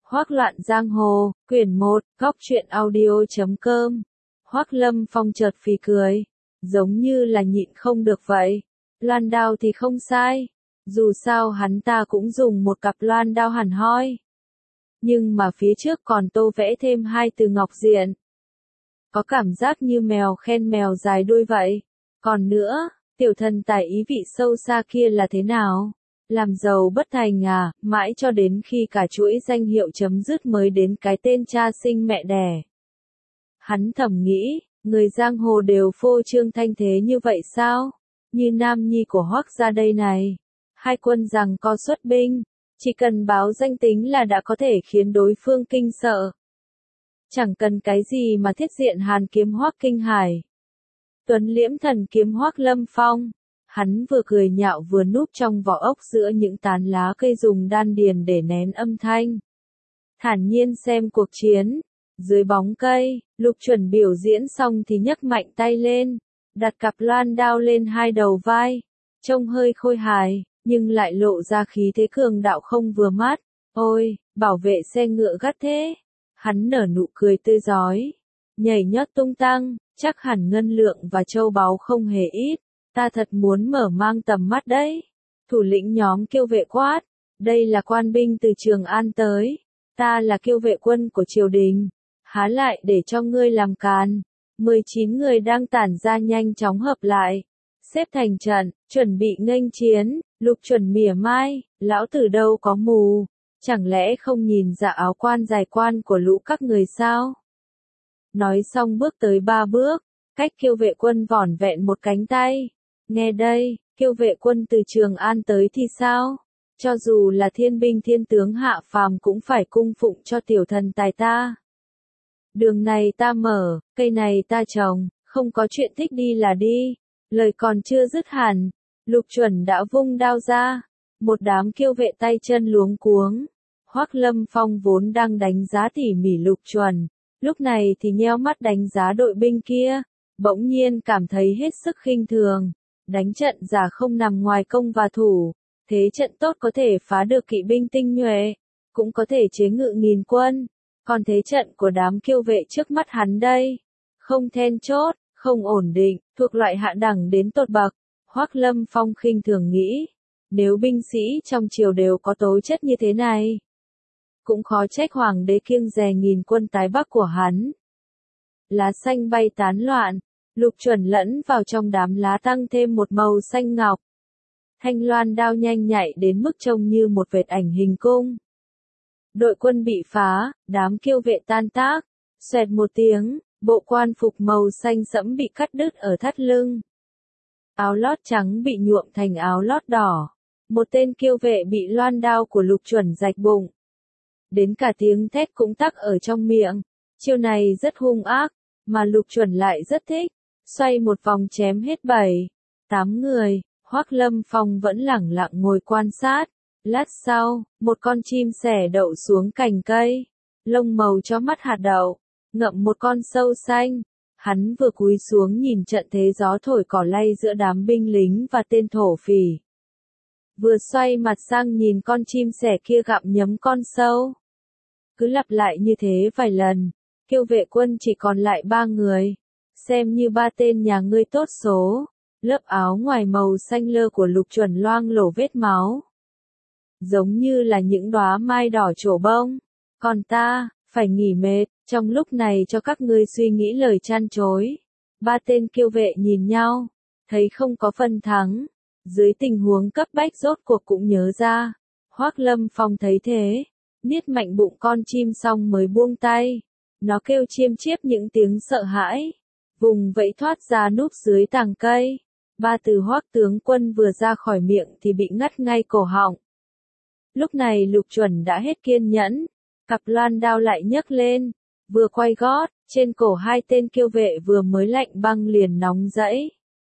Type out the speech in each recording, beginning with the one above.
Hoác Loạn Giang Hồ, quyển 1, góc truyện audio.com. Hoác Lâm Phong chợt phì cười, giống như là nhịn không được vậy. Loan đao thì không sai, dù sao hắn ta cũng dùng một cặp loan đao hẳn hoi. Nhưng mà phía trước còn tô vẽ thêm 2 từ ngọc diện. Có cảm giác như mèo khen mèo dài đuôi vậy. Còn nữa, tiểu thần tài ý vị sâu xa kia là thế nào? Làm giàu bất thành à, mãi cho đến khi cả chuỗi danh hiệu chấm dứt mới đến cái tên cha sinh mẹ đẻ. Hắn thầm nghĩ, người giang hồ đều phô trương thanh thế như vậy sao? Như nam nhi của Hoác gia đây này. 2 quân rằng co xuất binh, chỉ cần báo danh tính là đã có thể khiến đối phương kinh sợ. Chẳng cần cái gì mà thiết diện hàn kiếm Hoác Kinh Hải. Tuấn liễm thần kiếm Hoác Lâm Phong. Hắn vừa cười nhạo vừa núp trong vỏ ốc giữa những tán lá cây dùng đan điền để nén âm thanh. Thản nhiên xem cuộc chiến. Dưới bóng cây, Lục Chuẩn biểu diễn xong thì nhấc mạnh tay lên, đặt cặp loan đao lên 2 đầu vai. Trông hơi khôi hài, nhưng lại lộ ra khí thế cường đạo không vừa mắt. Ôi, bảo vệ xe ngựa gắt thế. Hắn nở nụ cười tươi rói. Nhảy nhót tung tăng, chắc hẳn ngân lượng và châu báu không hề ít. Ta thật muốn mở mang tầm mắt đấy. Thủ lĩnh nhóm Kiêu Vệ quát. Đây là quan binh từ Trường An tới. Ta là Kiêu Vệ quân của triều đình. Há lại để cho ngươi làm càn. 19 người đang tản ra nhanh chóng hợp lại. Xếp thành trận, chuẩn bị nghênh chiến. Lục Chuẩn mỉa mai. Lão tử đâu có mù. Chẳng lẽ không nhìn ra áo quan dài quan của lũ các người sao? Nói xong bước tới 3 bước. Cách Kiêu Vệ quân vỏn vẹn một cánh tay. Nghe đây, Kiêu Vệ quân từ Trường An tới thì sao? Cho dù là thiên binh thiên tướng hạ phàm cũng phải cung phụng cho tiểu thần tài ta. Đường này ta mở, cây này ta trồng, không có chuyện thích đi là đi. Lời còn chưa dứt hẳn, Lục Chuẩn đã vung đao ra. Một đám Kiêu Vệ tay chân luống cuống. Hoác Lâm Phong vốn đang đánh giá tỉ mỉ Lục Chuẩn, lúc này thì nheo mắt đánh giá đội binh kia, bỗng nhiên cảm thấy hết sức khinh thường. Đánh trận giả không nằm ngoài công và thủ, thế trận tốt có thể phá được kỵ binh tinh nhuệ, cũng có thể chế ngự nghìn quân, còn thế trận của đám Kiêu Vệ trước mắt hắn đây, không then chốt, không ổn định, thuộc loại hạ đẳng đến tột bậc. Hoác Lâm Phong khinh thường nghĩ, nếu binh sĩ trong triều đều có tố chất như thế này, cũng khó trách hoàng đế kiêng dè nghìn quân tái bắc của hắn. Lá xanh bay tán loạn. Lục Chuẩn lẫn vào trong đám lá tăng thêm một màu xanh ngọc. Thanh loan đao nhanh nhạy đến mức trông như một vệt ảnh hình cung. Đội quân bị phá, đám Kiêu Vệ tan tác. Xoẹt một tiếng, bộ quan phục màu xanh sẫm bị cắt đứt ở thắt lưng. Áo lót trắng bị nhuộm thành áo lót đỏ. Một tên Kiêu Vệ bị loan đao của Lục Chuẩn rạch bụng. Đến cả tiếng thét cũng tắc ở trong miệng. Chiêu này rất hung ác, mà Lục Chuẩn lại rất thích. Xoay một vòng chém hết 7, 8 người, Hoác Lâm Phong vẫn lẳng lặng ngồi quan sát. Lát sau, một con chim sẻ đậu xuống cành cây, lông màu cho mắt hạt đậu, ngậm một con sâu xanh. Hắn vừa cúi xuống nhìn trận thế gió thổi cỏ lay giữa đám binh lính và tên thổ phỉ. Vừa xoay mặt sang nhìn con chim sẻ kia gặm nhấm con sâu. Cứ lặp lại như thế vài lần, Kiêu Vệ quân chỉ còn lại 3 người. Xem như 3 tên nhà ngươi tốt số. Lớp áo ngoài màu xanh lơ của Lục Chuẩn loang lổ vết máu. Giống như là những đóa mai đỏ trổ bông. Còn ta, phải nghỉ mệt, trong lúc này cho các ngươi suy nghĩ lời chăn chối. 3 tên Kiêu Vệ nhìn nhau, thấy không có phần thắng. Dưới tình huống cấp bách rốt cuộc cũng nhớ ra. Hoác Lâm Phong thấy thế, niết mạnh bụng con chim xong mới buông tay. Nó kêu chiêm chiếp những tiếng sợ hãi. Vùng vẫy thoát ra núp dưới tàng cây. 3 từ Hoác tướng quân vừa ra khỏi miệng thì bị ngắt ngay cổ họng. Lúc này Lục Chuẩn đã hết kiên nhẫn. Cặp loan đao lại nhấc lên. Vừa quay gót, trên cổ 2 tên Kiêu Vệ vừa mới lạnh băng liền nóng rẫy.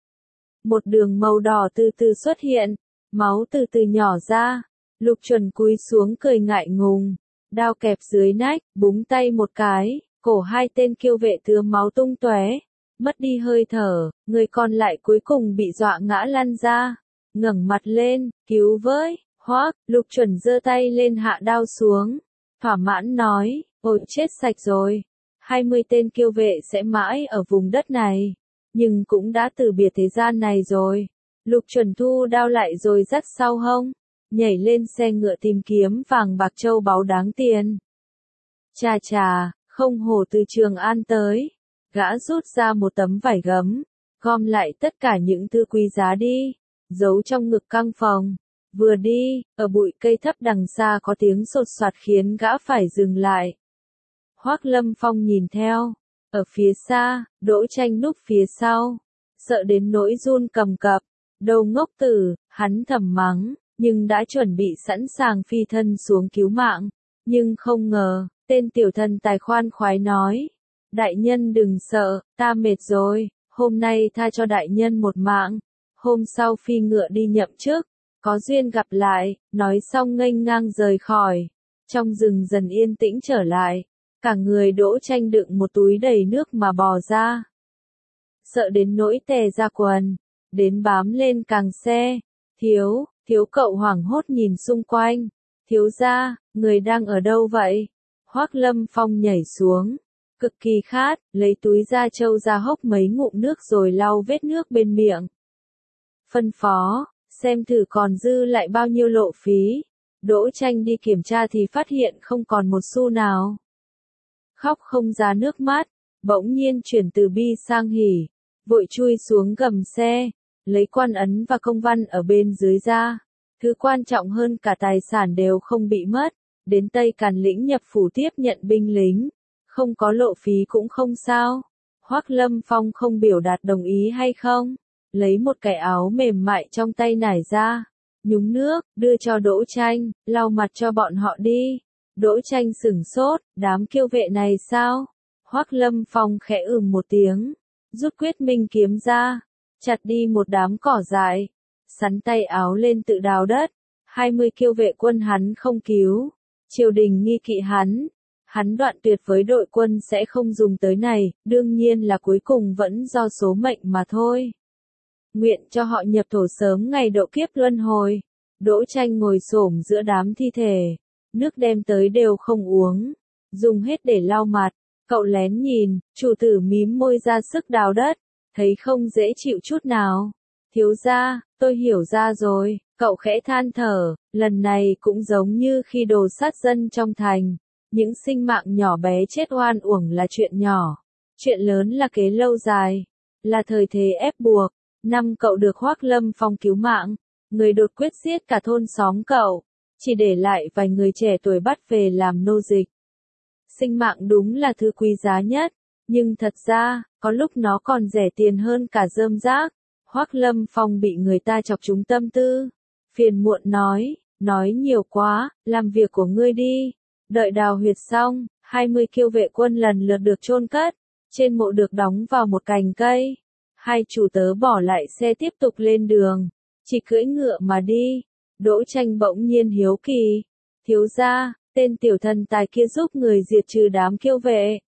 Một đường màu đỏ từ từ xuất hiện. Máu từ từ nhỏ ra. Lục Chuẩn cúi xuống cười ngại ngùng. Đao kẹp dưới nách, búng tay một cái. Cổ 2 tên Kiêu Vệ thưa máu tung tóe. Mất đi hơi thở, người còn lại cuối cùng bị dọa ngã lăn ra. Ngẩng mặt lên, cứu với, Hoác. Lục Chuẩn giơ tay lên hạ đao xuống. thỏa mãn nói, ôi chết sạch rồi. 20 tên kiêu vệ sẽ mãi ở vùng đất này, nhưng cũng đã từ biệt thế gian này rồi. Lục Chuẩn thu đao lại rồi dắt sau hông, nhảy lên xe ngựa tìm kiếm vàng bạc châu báu đáng tiền. Chà chà, không hổ từ Trường An tới, gã rút ra một tấm vải gấm, gom lại tất cả những thứ quý giá đi, giấu trong ngực căng phòng. Vừa đi, ở bụi cây thấp đằng xa có tiếng sột soạt khiến gã phải dừng lại. Hoác Lâm Phong nhìn theo, ở phía xa, Đỗ Tranh núp phía sau, sợ đến nỗi run cầm cập, đầu ngốc tử, hắn thầm mắng, nhưng đã chuẩn bị sẵn sàng phi thân xuống cứu mạng, nhưng không ngờ, tên tiểu thần tài khoan khoái nói, đại nhân đừng sợ, ta mệt rồi, hôm nay tha cho đại nhân một mạng, hôm sau phi ngựa đi nhậm chức, có duyên gặp lại, nói xong nghênh ngang rời khỏi, trong rừng dần yên tĩnh trở lại. Cả người Đỗ Tranh đựng một túi đầy nước mà bò ra. Sợ đến nỗi tè ra quần, đến bám lên càng xe. Thiếu cậu hoảng hốt nhìn xung quanh. Thiếu gia, người đang ở đâu vậy? Hoác Lâm Phong nhảy xuống, cực kỳ khát, lấy túi da trâu ra hốc mấy ngụm nước rồi lau vết nước bên miệng. Phân phó, xem thử còn dư lại bao nhiêu lộ phí. Đỗ Tranh đi kiểm tra thì phát hiện không còn một xu nào. Khóc không ra nước mắt, bỗng nhiên chuyển từ bi sang hỉ, vội chui xuống gầm xe, lấy quan ấn và công văn ở bên dưới ra. Thứ quan trọng hơn cả tài sản đều không bị mất, đến Tây Càn Lĩnh nhập phủ tiếp nhận binh lính, không có lộ phí cũng không sao. Hoác Lâm Phong không biểu đạt đồng ý hay không, lấy một cái áo mềm mại trong tay nải ra, nhúng nước, đưa cho Đỗ Tranh, lau mặt cho bọn họ đi. Đỗ Tranh sửng sốt, đám kiêu vệ này sao? Hoác Lâm Phong khẽ một tiếng, rút quyết minh kiếm ra, chặt đi một đám cỏ dại, sắn tay áo lên tự đào đất. 20 kiêu vệ quân hắn không cứu, triều đình nghi kỵ hắn đoạn tuyệt với đội quân sẽ không dùng tới này, đương nhiên là cuối cùng vẫn do số mệnh mà thôi. Nguyện cho họ nhập thổ sớm ngày độ kiếp luân hồi. Đỗ Tranh ngồi xổm giữa đám thi thể. Nước đem tới đều không uống, dùng hết để lau mặt. Cậu lén nhìn, chủ tử mím môi ra sức đào đất, thấy không dễ chịu chút nào. Thiếu gia, tôi hiểu ra rồi, cậu khẽ than thở, lần này cũng giống như khi đồ sát dân trong thành. Những sinh mạng nhỏ bé chết oan uổng là chuyện nhỏ, chuyện lớn là kế lâu dài, là thời thế ép buộc. Năm cậu được Hoác Lâm Phong cứu mạng, người đột quyết giết cả thôn xóm cậu. Chỉ để lại vài người trẻ tuổi bắt về làm nô dịch. Sinh mạng đúng là thứ quý giá nhất, nhưng thật ra, có lúc nó còn rẻ tiền hơn cả rơm rác. Hoác Lâm Phong bị người ta chọc trúng tâm tư. Phiền muộn nói nhiều quá, làm việc của ngươi đi. Đợi đào huyệt xong, 20 kiêu vệ quân lần lượt được chôn cất, trên mộ được đóng vào một cành cây. Hai chủ tớ bỏ lại xe tiếp tục lên đường, chỉ cưỡi ngựa mà đi. Đỗ Tranh bỗng nhiên hiếu kỳ, thiếu gia, tên tiểu thần tài kia giúp người diệt trừ đám kiêu vệ.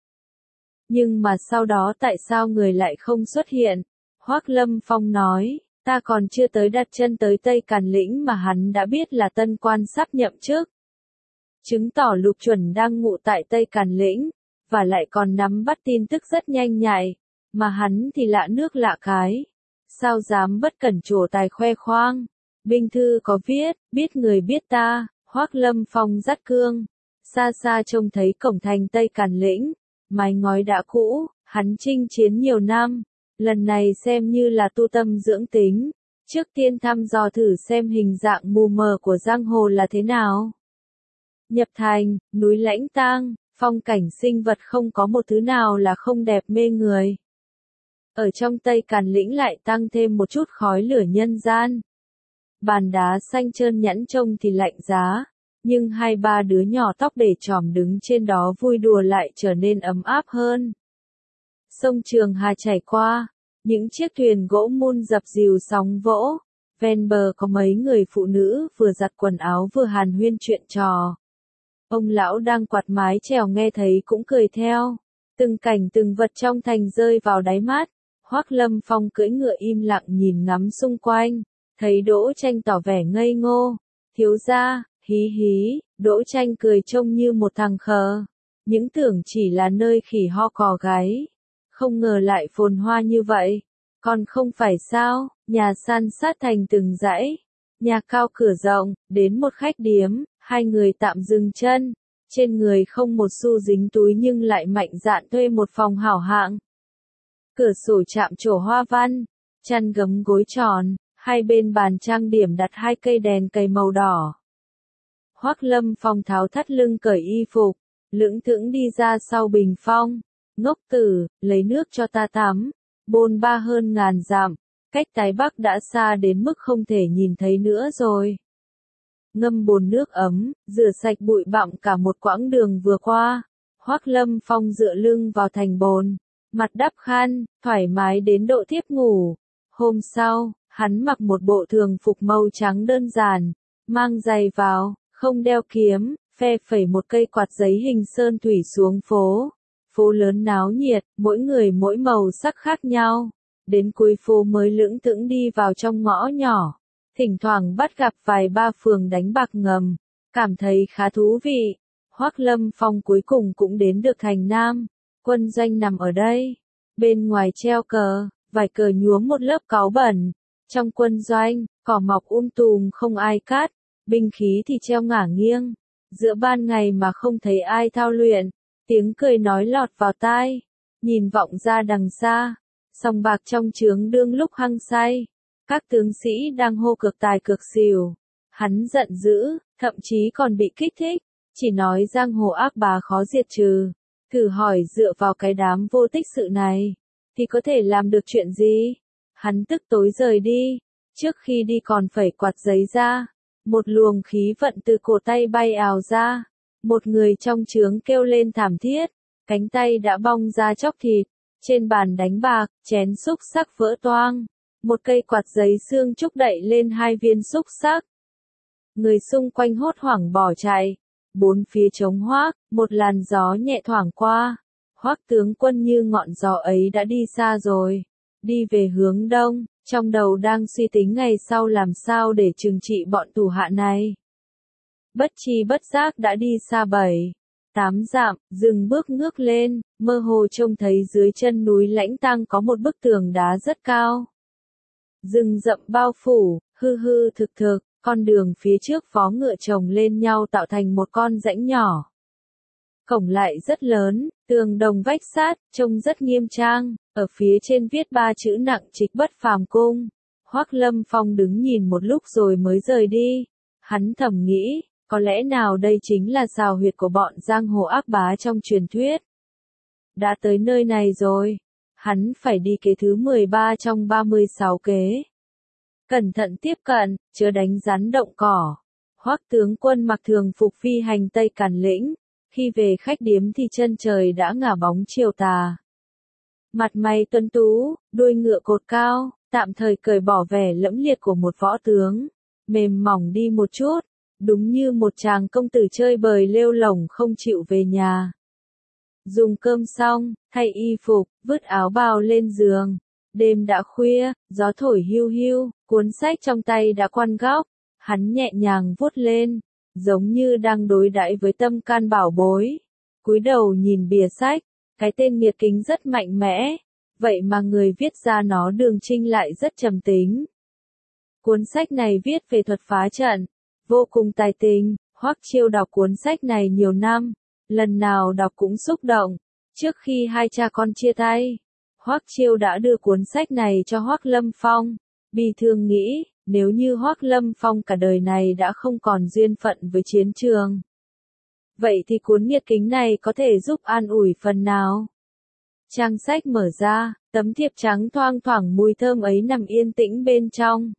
Nhưng mà sau đó tại sao người lại không xuất hiện? Hoác Lâm Phong nói, ta còn chưa tới đặt chân tới Tây Càn Lĩnh mà hắn đã biết là tân quan sắp nhậm chức. Chứng tỏ Lục Chuẩn đang ngụ tại Tây Càn Lĩnh, và lại còn nắm bắt tin tức rất nhanh nhạy, mà hắn thì lạ nước lạ cái. Sao dám bất cẩn trổ tài khoe khoang? Binh thư có viết, biết người biết ta. Hoác Lâm Phong dắt cương, xa xa trông thấy cổng thành Tây Càn Lĩnh, mái ngói đã cũ, hắn chinh chiến nhiều năm, lần này xem như là tu tâm dưỡng tính, trước tiên thăm dò thử xem hình dạng mù mờ của giang hồ là thế nào. Nhập thành, núi Lãnh Tang, phong cảnh sinh vật không có một thứ nào là không đẹp mê người. Ở trong Tây Càn Lĩnh lại tăng thêm một chút khói lửa nhân gian. Bàn đá xanh trơn nhẵn trông thì lạnh giá, nhưng hai ba đứa nhỏ tóc để chòm đứng trên đó vui đùa lại trở nên ấm áp hơn. Sông Trường Hà chảy qua, những chiếc thuyền gỗ mun dập dìu sóng vỗ, ven bờ có mấy người phụ nữ vừa giặt quần áo vừa hàn huyên chuyện trò. Ông lão đang quạt mái chèo nghe thấy cũng cười theo, từng cảnh từng vật trong thành rơi vào đáy mắt. Hoác Lâm Phong cưỡi ngựa im lặng nhìn ngắm xung quanh. Thấy Đỗ Tranh tỏ vẻ ngây ngô, thiếu gia, Hí hí, Đỗ Tranh cười trông như một thằng khờ. Những tưởng chỉ là nơi khỉ ho cò gáy. Không ngờ lại phồn hoa như vậy. Còn không phải sao, nhà san sát thành từng dãy. Nhà cao cửa rộng, đến một khách điếm, hai người tạm dừng chân. Trên người không một xu dính túi nhưng lại mạnh dạn thuê một phòng hảo hạng. Cửa sổ chạm trổ hoa văn, chăn gấm gối tròn, hai bên bàn trang điểm đặt hai cây đèn cầy màu đỏ. Hoắc Lâm Phong tháo thắt lưng cởi y phục, lững thững đi ra sau bình phong. Ngốc tử, lấy nước cho ta tắm. Bôn ba hơn ngàn dặm, cách Tái Bắc đã xa đến mức không thể nhìn thấy nữa rồi. Ngâm bồn nước ấm, rửa sạch bụi bặm cả một quãng đường vừa qua. Hoắc Lâm Phong dựa lưng vào thành bồn, mặt đắp khăn, thoải mái đến độ thiếp ngủ. Hôm sau, hắn mặc một bộ thường phục màu trắng đơn giản, mang giày vào, không đeo kiếm, phe phẩy một cây quạt giấy hình sơn thủy xuống phố. Phố lớn náo nhiệt, mỗi người mỗi màu sắc khác nhau. Đến cuối phố mới lững thững đi vào trong ngõ nhỏ. Thỉnh thoảng bắt gặp vài ba phường đánh bạc ngầm. Cảm thấy khá thú vị. Hoắc Lâm Phong cuối cùng cũng đến được thành Nam. Quân doanh nằm ở đây. Bên ngoài treo cờ, vài cờ nhuốm một lớp cáu bẩn. Trong quân doanh, cỏ mọc tùm không ai cắt. Binh khí thì treo ngả nghiêng. Giữa ban ngày mà không thấy ai thao luyện. Tiếng cười nói lọt vào tai, nhìn vọng ra đằng xa, sòng bạc trong trướng đương lúc hăng say, các tướng sĩ đang hô cược tài cược xỉu. Hắn giận dữ, thậm chí còn bị kích thích, chỉ nói giang hồ ác bá khó diệt trừ. Thử hỏi dựa vào cái đám vô tích sự này, thì có thể làm được chuyện gì? Hắn tức tối rời đi, trước khi đi còn phẩy quạt giấy ra, một luồng khí vận từ cổ tay bay ào ra. Một người trong trướng kêu lên thảm thiết, cánh tay đã bong ra chóc thịt, trên bàn đánh bạc, chén xúc xắc vỡ toang, một cây quạt giấy xương trúc đậy lên hai viên xúc xắc. Người xung quanh hốt hoảng bỏ chạy, bốn phía trống hoác, một làn gió nhẹ thoảng qua, Hoắc tướng quân như ngọn gió ấy đã đi xa rồi, đi về hướng đông, trong đầu đang suy tính ngày sau làm sao để trừng trị bọn thủ hạ này. Bất chi bất giác đã đi xa 7-8 dặm, dừng bước ngước lên, mơ hồ trông thấy dưới chân núi Lãnh Tang có một bức tường đá rất cao. Rừng rậm bao phủ, hư hư thực thực, con đường phía trước vó ngựa chồng lên nhau tạo thành một con rãnh nhỏ. Cổng lại rất lớn, tường đồng vách sát, trông rất nghiêm trang, ở phía trên viết 3 chữ nặng trịch Bất Phàm Cung. Hoắc Lâm Phong đứng nhìn một lúc rồi mới rời đi. Hắn thầm nghĩ, có lẽ nào đây chính là xào huyệt của bọn giang hồ ác bá trong truyền thuyết. Đã tới nơi này rồi, hắn phải đi kế thứ 13 trong 36 kế. Cẩn thận tiếp cận, chớ đánh rắn động cỏ. Hoắc tướng quân mặc thường phục phi hành Tây Càn Lĩnh, khi về khách điếm thì chân trời đã ngả bóng chiều tà. Mặt mày tuấn tú, đuôi ngựa cột cao, tạm thời cởi bỏ vẻ lẫm liệt của một võ tướng, mềm mỏng đi một chút, đúng như một chàng công tử chơi bời lêu lổng không chịu về nhà. Dùng cơm xong, thay y phục, vứt áo bào lên giường. Đêm đã khuya, gió thổi hiu hiu, cuốn sách trong tay đã quăn góc, hắn nhẹ nhàng vuốt lên, giống như đang đối đãi với tâm can bảo bối. Cúi đầu nhìn bìa sách, cái tên nghiệt kính rất mạnh mẽ, vậy mà người viết ra nó Đường Trinh lại rất trầm tính. Cuốn sách này viết về thuật phá trận, vô cùng tài tình. Hoắc Chiêu đọc cuốn sách này nhiều năm, lần nào đọc cũng xúc động. Trước khi hai cha con chia tay, Hoắc Chiêu đã đưa cuốn sách này cho Hoắc Lâm Phong, bi thương nghĩ, nếu như Hoắc Lâm Phong cả đời này đã không còn duyên phận với chiến trường, vậy thì cuốn nghiệt kính này có thể giúp an ủi phần nào. Trang sách mở ra, tấm thiệp trắng thoang thoảng mùi thơm ấy nằm yên tĩnh bên trong.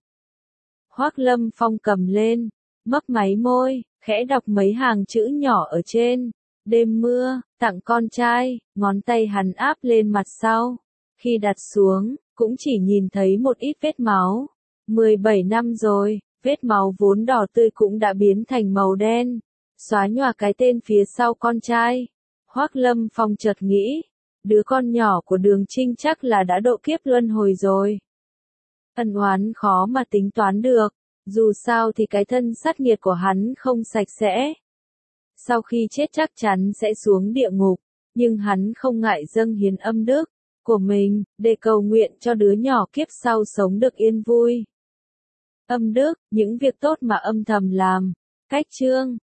Hoắc Lâm Phong cầm lên, mấp máy môi, khẽ đọc mấy hàng chữ nhỏ ở trên. Đêm mưa, tặng con trai, ngón tay hắn áp lên mặt sau. Khi đặt xuống, cũng chỉ nhìn thấy một ít vết máu. 17 năm rồi, vết máu vốn đỏ tươi cũng đã biến thành màu đen. Xóa nhòa cái tên phía sau con trai. Hoắc Lâm Phong chợt nghĩ, đứa con nhỏ của Đường Trinh chắc là đã độ kiếp luân hồi rồi. Ân oán khó mà tính toán được, Dù sao thì cái thân sát nghiệt của hắn không sạch sẽ. Sau khi chết chắc chắn sẽ xuống địa ngục, nhưng hắn không ngại dâng hiến âm đức của mình, để cầu nguyện cho đứa nhỏ kiếp sau sống được yên vui. Âm đức, những việc tốt mà âm thầm làm. Cách chương